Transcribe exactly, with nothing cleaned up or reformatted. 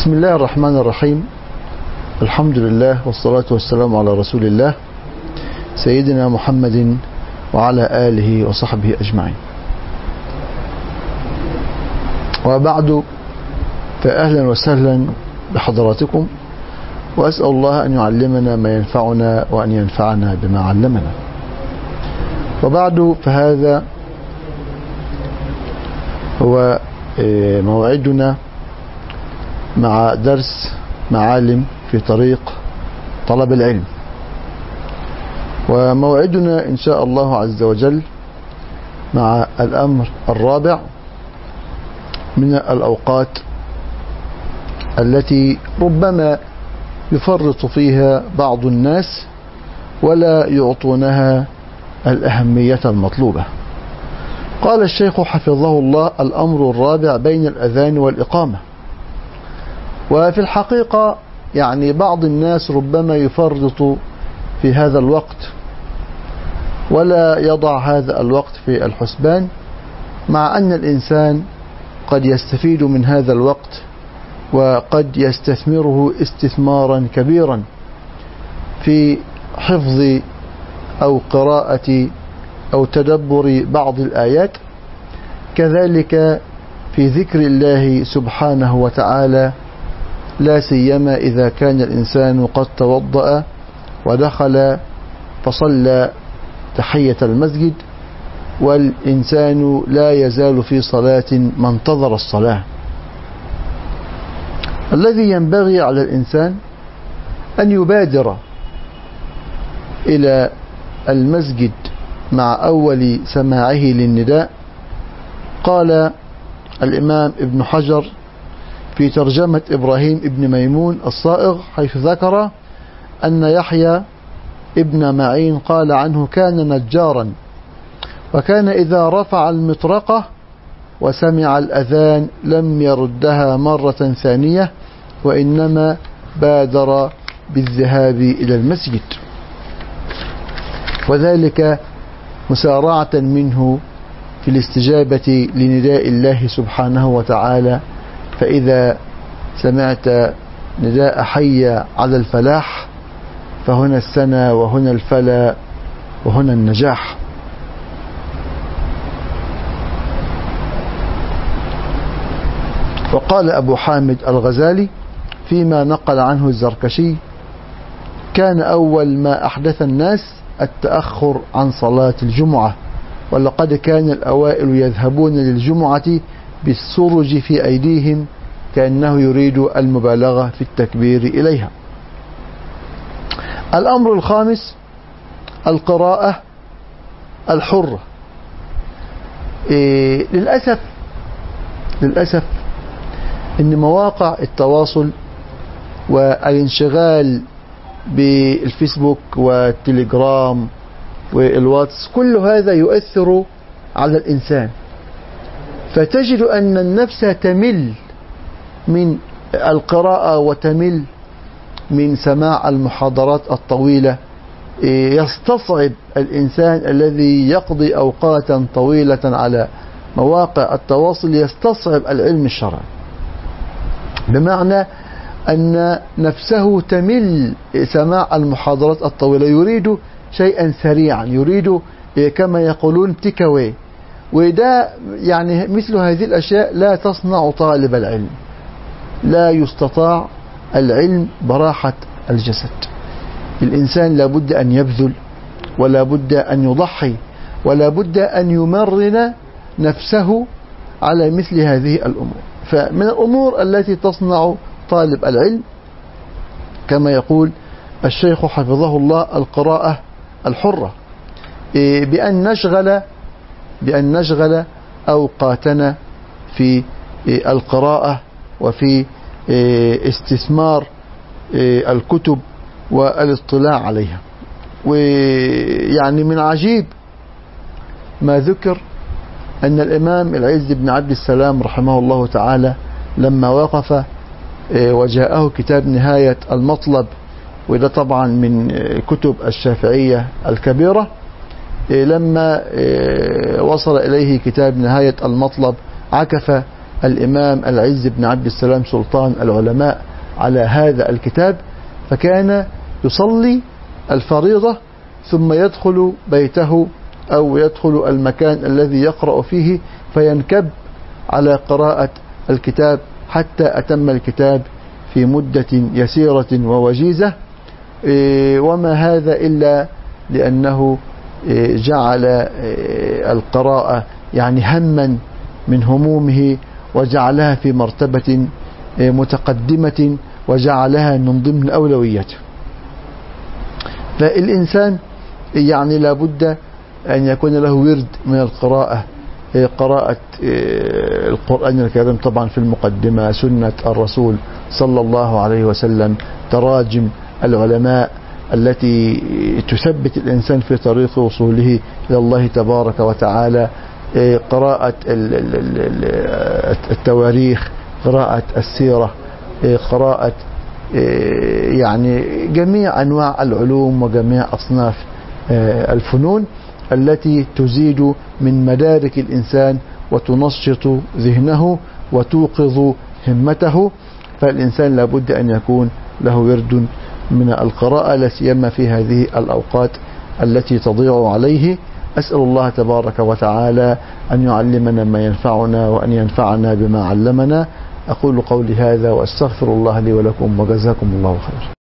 بسم الله الرحمن الرحيم. الحمد لله والصلاة والسلام على رسول الله سيدنا محمد وعلى آله وصحبه أجمعين. وبعد، فأهلا وسهلا بحضراتكم، وأسأل الله أن يعلمنا ما ينفعنا وأن ينفعنا بما علمنا. وبعد، فهذا هو موعدنا مع درس معالم في طريق طلب العلم، وموعدنا إن شاء الله عز وجل مع الأمر الرابع من الأوقات التي ربما يفرط فيها بعض الناس ولا يعطونها الأهمية المطلوبة. قال الشيخ حفظه الله: الأمر الرابع بين الأذان والإقامة. وفي الحقيقة يعني بعض الناس ربما يفرط في هذا الوقت ولا يضع هذا الوقت في الحسبان، مع أن الإنسان قد يستفيد من هذا الوقت وقد يستثمره استثمارا كبيرا في حفظ أو قراءة أو تدبر بعض الآيات، كذلك في ذكر الله سبحانه وتعالى، لا سيما إذا كان الإنسان قد توضأ ودخل فصلى تحية المسجد، والإنسان لا يزال في صلاة ما انتظر الصلاة. الذي ينبغي على الإنسان أن يبادر إلى المسجد مع أول سماعه للنداء. قال الإمام ابن حجر في ترجمة إبراهيم ابن ميمون الصائغ، حيث ذكر أن يحيى ابن معين قال عنه: كان نجارا، وكان إذا رفع المطرقة وسمع الأذان لم يردها مرة ثانية، وإنما بادر بالذهاب إلى المسجد، وذلك مسارعة منه في الاستجابة لنداء الله سبحانه وتعالى. فإذا سمعت نداء حي على الفلاح فهنا السنة وهنا الفلا وهنا النجاح. وقال أبو حامد الغزالي فيما نقل عنه الزركشي: كان أول ما أحدث الناس التأخر عن صلاة الجمعة، ولقد كان الأوائل يذهبون للجمعة بالسرج في أيديهم كأنه يريد المبالغة في التكبير إليها. الأمر الخامس القراءة الحرة. إيه للأسف للأسف إن مواقع التواصل والانشغال بالفيسبوك والتليجرام والواتس، كل هذا يؤثر على الإنسان، فتجد أن النفس تمل من القراءة وتمل من سماع المحاضرات الطويلة. يستصعب الإنسان الذي يقضي أوقاتا طويلة على مواقع التواصل يستصعب العلم الشرعي، بمعنى أن نفسه تمل سماع المحاضرات الطويلة، يريد شيئا سريعا، يريد كما يقولون تيكاوي. وده يعني مثل هذه الأشياء لا تصنع طالب العلم. لا يستطاع العلم براحة الجسد. الإنسان لابد أن يبذل، ولا بد أن يضحي، ولا بد أن يمرن نفسه على مثل هذه الأمور. فمن الأمور التي تصنع طالب العلم كما يقول الشيخ حفظه الله القراءة الحرة، بأن نشغل بأن نشغل أوقاتنا في القراءة وفي استثمار الكتب والاطلاع عليها. ويعني من عجيب ما ذكر أن الإمام العز بن عبد السلام رحمه الله تعالى لما وقف وجاءه كتاب نهاية المطلب، وده طبعا من كتب الشافعية الكبيرة، لما وصل إليه كتاب نهاية المطلب عكف الإمام العز بن عبد السلام سلطان العلماء على هذا الكتاب، فكان يصلي الفريضة ثم يدخل بيته أو يدخل المكان الذي يقرأ فيه فينكب على قراءة الكتاب حتى أتم الكتاب في مدة يسيرة ووجيزة. وما هذا إلا لأنه جعل القراءة يعني هما من همومه، وجعلها في مرتبة متقدمة، وجعلها من ضمن أولوياته. فالإنسان يعني لابد أن يكون له ورد من القراءة، قراءة القرآن الكريم طبعا في المقدمة، سنة الرسول صلى الله عليه وسلم، تراجم العلماء التي تثبت الإنسان في طريق وصوله إلى الله تبارك وتعالى، قراءة التواريخ، قراءة السيرة، قراءة يعني جميع أنواع العلوم وجميع أصناف الفنون التي تزيد من مدارك الإنسان وتنشط ذهنه وتوقظ همته. فالإنسان لابد أن يكون له ورد من القراءة، لا سيما في هذه الأوقات التي تضيع عليه. أسأل الله تبارك وتعالى أن يعلمنا ما ينفعنا وأن ينفعنا بما علمنا. أقول قولي هذا وأستغفر الله لي ولكم، وجزاكم الله خير.